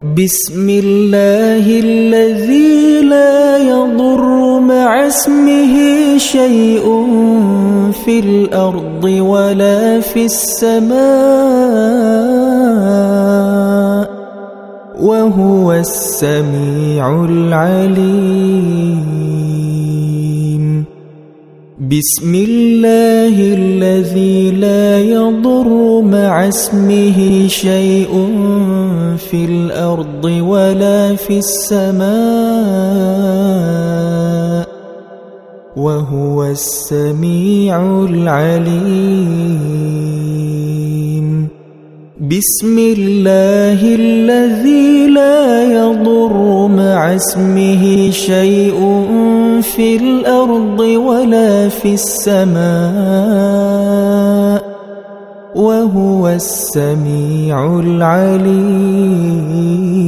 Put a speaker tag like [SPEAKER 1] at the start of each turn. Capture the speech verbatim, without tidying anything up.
[SPEAKER 1] بسم الله الذي لا يضر مع اسمه شيء في الأرض ولا في السماء وهو السميع العليم. بسم الله الذي لا يضر مع اسمه شيء في الأرض ولا في السماء وهو السميع العليم. بسم الله الذي لا يضر مع اسمه شيء في الأرض ولا في السماء وهو السميع العليم.